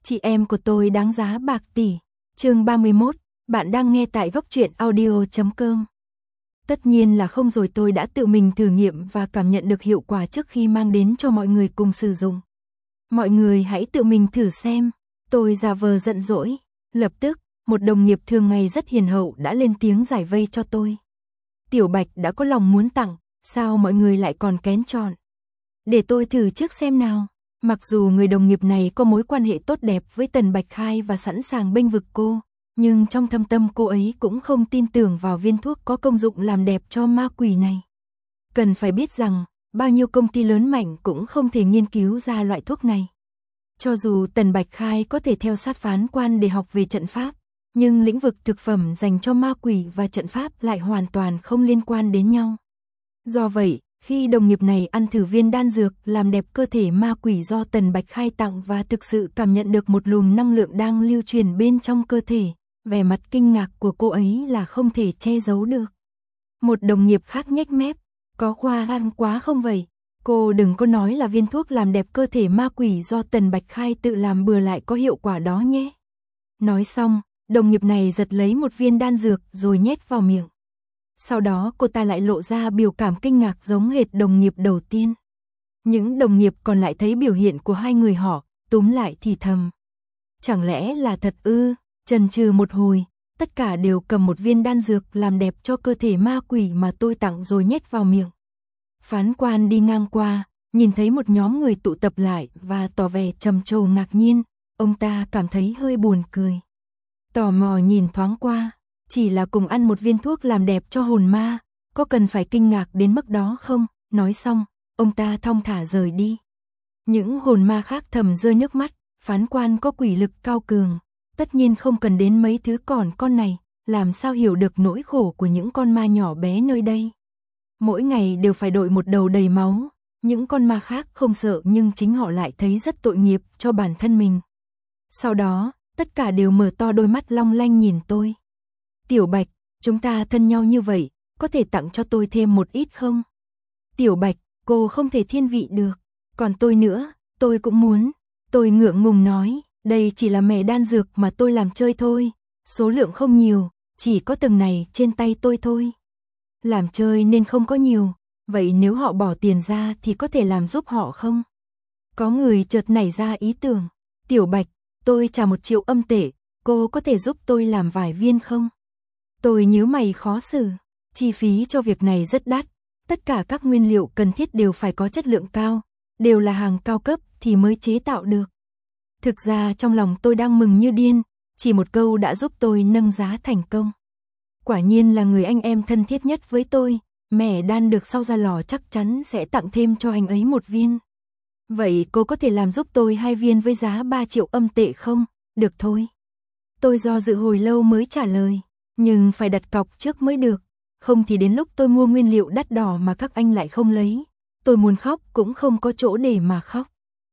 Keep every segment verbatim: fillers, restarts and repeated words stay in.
Chị em của tôi đáng giá bạc tỷ. Chương ba mươi mốt, bạn đang nghe tại góc truyện audio chấm com. Tất nhiên là không rồi, tôi đã tự mình thử nghiệm và cảm nhận được hiệu quả trước khi mang đến cho mọi người cùng sử dụng. Mọi người hãy tự mình thử xem. Tôi giả vờ giận dỗi. Lập tức, một đồng nghiệp thường ngày rất hiền hậu đã lên tiếng giải vây cho tôi. Tiểu Bạch đã có lòng muốn tặng, sao mọi người lại còn kén chọn? Để tôi thử trước xem nào. Mặc dù người đồng nghiệp này có mối quan hệ tốt đẹp với Tần Bạch Khai và sẵn sàng bênh vực cô, nhưng trong thâm tâm cô ấy cũng không tin tưởng vào viên thuốc có công dụng làm đẹp cho ma quỷ này. Cần phải biết rằng, bao nhiêu công ty lớn mạnh cũng không thể nghiên cứu ra loại thuốc này. Cho dù Tần Bạch Khai có thể theo sát Phán Quan để học về trận pháp, nhưng lĩnh vực thực phẩm dành cho ma quỷ và trận pháp lại hoàn toàn không liên quan đến nhau. Do vậy, khi đồng nghiệp này ăn thử viên đan dược làm đẹp cơ thể ma quỷ do Tần Bạch Khai tặng và thực sự cảm nhận được một luồng năng lượng đang lưu truyền bên trong cơ thể, vẻ mặt kinh ngạc của cô ấy là không thể che giấu được. Một đồng nghiệp khác nhếch mép, có khoa trương quá không vậy? Cô đừng có nói là viên thuốc làm đẹp cơ thể ma quỷ do Tần Bạch Khai tự làm bừa lại có hiệu quả đó nhé. Nói xong, đồng nghiệp này giật lấy một viên đan dược rồi nhét vào miệng. Sau đó cô ta lại lộ ra biểu cảm kinh ngạc giống hệt đồng nghiệp đầu tiên. Những đồng nghiệp còn lại thấy biểu hiện của hai người họ, túm lại thì thầm. Chẳng lẽ là thật ư? Chần chừ một hồi, tất cả đều cầm một viên đan dược làm đẹp cho cơ thể ma quỷ mà tôi tặng rồi nhét vào miệng. Phán Quan đi ngang qua, nhìn thấy một nhóm người tụ tập lại và tỏ vẻ trầm trồ ngạc nhiên, ông ta cảm thấy hơi buồn cười. Tò mò nhìn thoáng qua, chỉ là cùng ăn một viên thuốc làm đẹp cho hồn ma, có cần phải kinh ngạc đến mức đó không? Nói xong, ông ta thong thả rời đi. Những hồn ma khác thầm rơi nước mắt, Phán Quan có quỷ lực cao cường, tất nhiên không cần đến mấy thứ còn con này, làm sao hiểu được nỗi khổ của những con ma nhỏ bé nơi đây. Mỗi ngày đều phải đội một đầu đầy máu, những con ma khác không sợ nhưng chính họ lại thấy rất tội nghiệp cho bản thân mình. Sau đó, tất cả đều mở to đôi mắt long lanh nhìn tôi. Tiểu Bạch, chúng ta thân nhau như vậy, có thể tặng cho tôi thêm một ít không? Tiểu Bạch, cô không thể thiên vị được. Còn tôi nữa, tôi cũng muốn. Tôi ngượng ngùng nói, đây chỉ là mẻ đan dược mà tôi làm chơi thôi. Số lượng không nhiều, chỉ có từng này trên tay tôi thôi. Làm chơi nên không có nhiều, vậy nếu họ bỏ tiền ra thì có thể làm giúp họ không? Có người chợt nảy ra ý tưởng. Tiểu Bạch, tôi trả một triệu âm tệ, cô có thể giúp tôi làm vài viên không? Tôi nhíu mày khó xử, chi phí cho việc này rất đắt, tất cả các nguyên liệu cần thiết đều phải có chất lượng cao, đều là hàng cao cấp thì mới chế tạo được. Thực ra trong lòng tôi đang mừng như điên, chỉ một câu đã giúp tôi nâng giá thành công. Quả nhiên là người anh em thân thiết nhất với tôi, mẻ đan được sau ra lò chắc chắn sẽ tặng thêm cho anh ấy một viên. Vậy cô có thể làm giúp tôi hai viên với giá ba triệu âm tệ không? Được thôi. Tôi do dự hồi lâu mới trả lời. Nhưng phải đặt cọc trước mới được, không thì đến lúc tôi mua nguyên liệu đắt đỏ mà các anh lại không lấy, tôi muốn khóc cũng không có chỗ để mà khóc.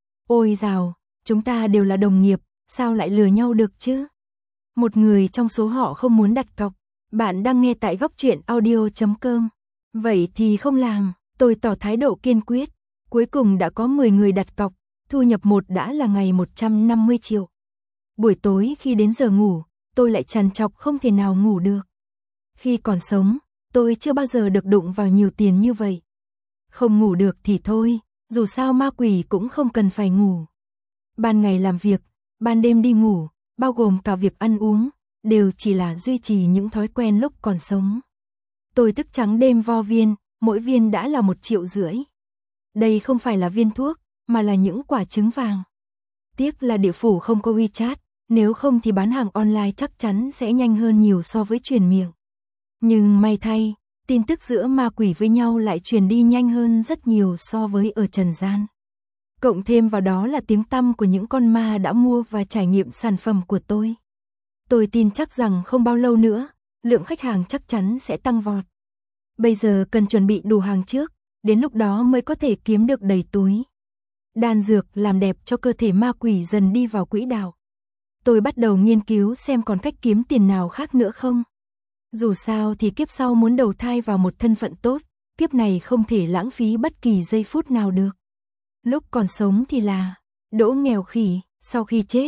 Ôi dào, chúng ta đều là đồng nghiệp, sao lại lừa nhau được chứ? Một người trong số họ không muốn đặt cọc, bạn đang nghe tại góc truyện audio chấm com. Vậy thì không làm, tôi tỏ thái độ kiên quyết, cuối cùng đã có mười người đặt cọc, thu nhập một đã là ngày một trăm năm mươi triệu. Buổi tối khi đến giờ ngủ, tôi lại trằn trọc không thể nào ngủ được. Khi còn sống, tôi chưa bao giờ được đụng vào nhiều tiền như vậy. Không ngủ được thì thôi, dù sao ma quỷ cũng không cần phải ngủ. Ban ngày làm việc, ban đêm đi ngủ, bao gồm cả việc ăn uống, đều chỉ là duy trì những thói quen lúc còn sống. Tôi thức trắng đêm vo viên, mỗi viên đã là một triệu rưỡi. Đây không phải là viên thuốc, mà là những quả trứng vàng. Tiếc là địa phủ không có WeChat. Nếu không thì bán hàng online chắc chắn sẽ nhanh hơn nhiều so với truyền miệng. Nhưng may thay, tin tức giữa ma quỷ với nhau lại truyền đi nhanh hơn rất nhiều so với ở trần gian. Cộng thêm vào đó là tiếng tăm của những con ma đã mua và trải nghiệm sản phẩm của tôi. Tôi tin chắc rằng không bao lâu nữa, lượng khách hàng chắc chắn sẽ tăng vọt. Bây giờ cần chuẩn bị đủ hàng trước, đến lúc đó mới có thể kiếm được đầy túi. Đan dược làm đẹp cho cơ thể ma quỷ dần đi vào quỹ đạo. Tôi bắt đầu nghiên cứu xem còn cách kiếm tiền nào khác nữa không. Dù sao thì kiếp sau muốn đầu thai vào một thân phận tốt, kiếp này không thể lãng phí bất kỳ giây phút nào được. Lúc còn sống thì là đỗ nghèo khỉ, sau khi chết,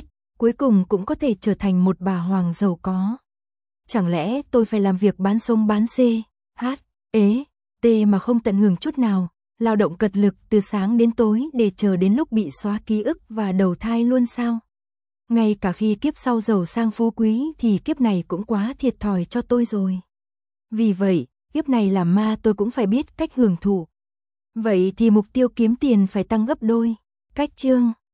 cuối cùng cũng có thể trở thành một bà hoàng giàu có. Chẳng lẽ tôi phải làm việc bán sông bán xê, hát, ế, tê mà không tận hưởng chút nào, lao động cật lực từ sáng đến tối để chờ đến lúc bị xóa ký ức và đầu thai luôn sao? Ngay cả khi kiếp sau giàu sang phú quý thì kiếp này cũng quá thiệt thòi cho tôi rồi. Vì vậy, kiếp này làm ma tôi cũng phải biết cách hưởng thụ. Vậy thì mục tiêu kiếm tiền phải tăng gấp đôi. Cách chương